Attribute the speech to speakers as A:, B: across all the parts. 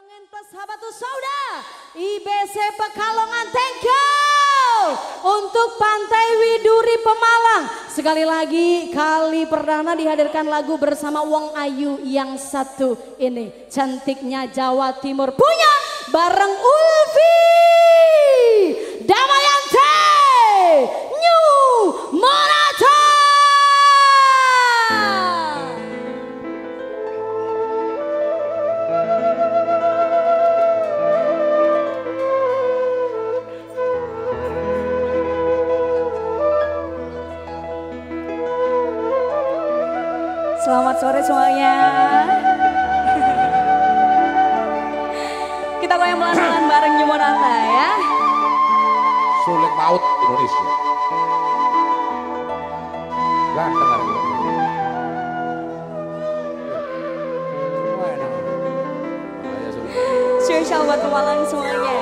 A: Pengen persahabatu Sauda IBC Pekalongan, thank you untuk Pantai Widuri Pemalang. Sekali lagi kali perdana dihadirkan lagu bersama Wong Ayu yang satu ini, cantiknya Jawa Timur, punya bareng Ulfi Damayanti New Monata.
B: Selamat sore semuanya. Kita goyang pelan-pelan bareng New Monata ya.
C: Sulit Maut Indonesia. Gak dengar.
B: Spesial buat Pemalang semuanya.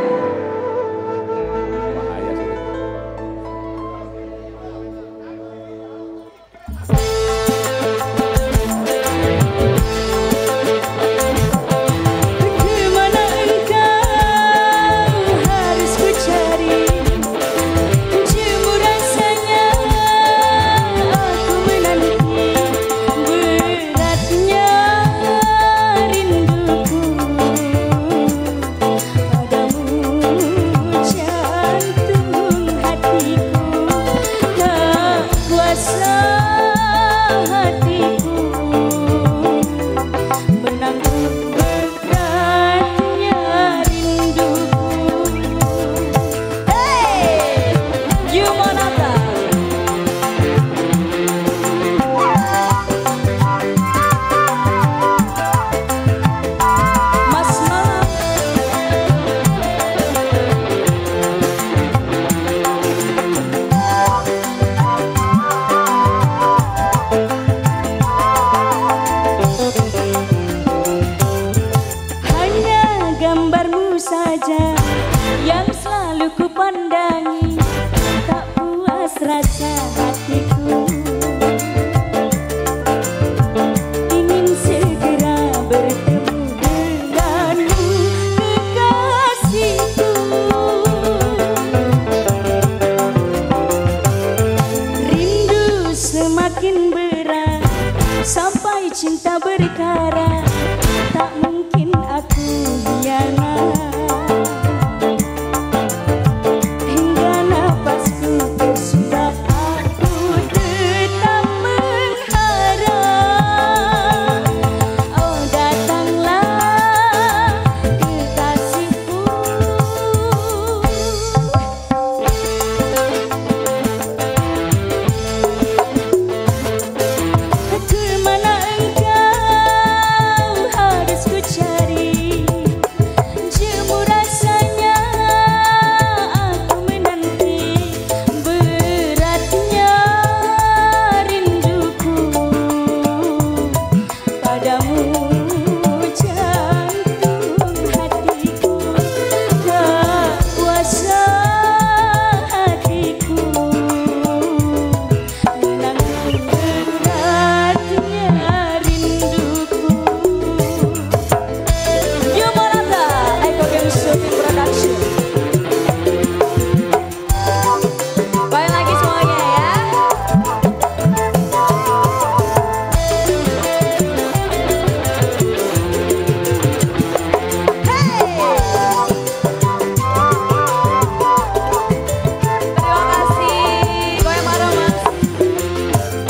B: Saja yang selalu ku pandangi, tak puas rasa hatiku, ingin segera bertemu denganmu kekasihku. Rindu semakin berat sampai cinta berkarat, tak mungkin aku hianat.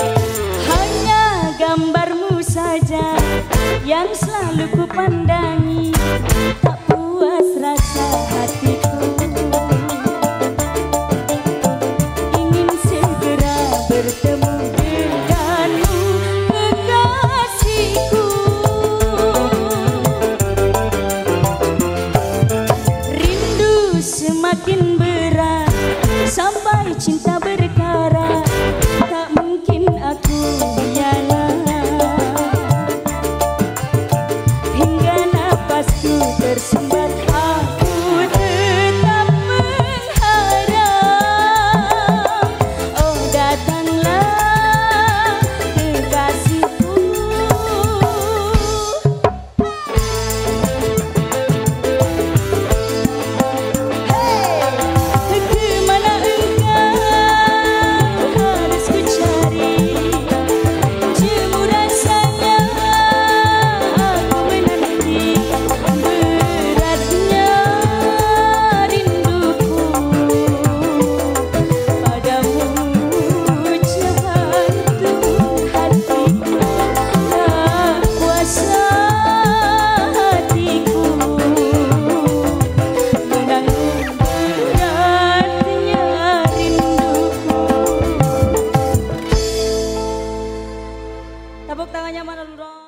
B: Yang selalu ku pandangi,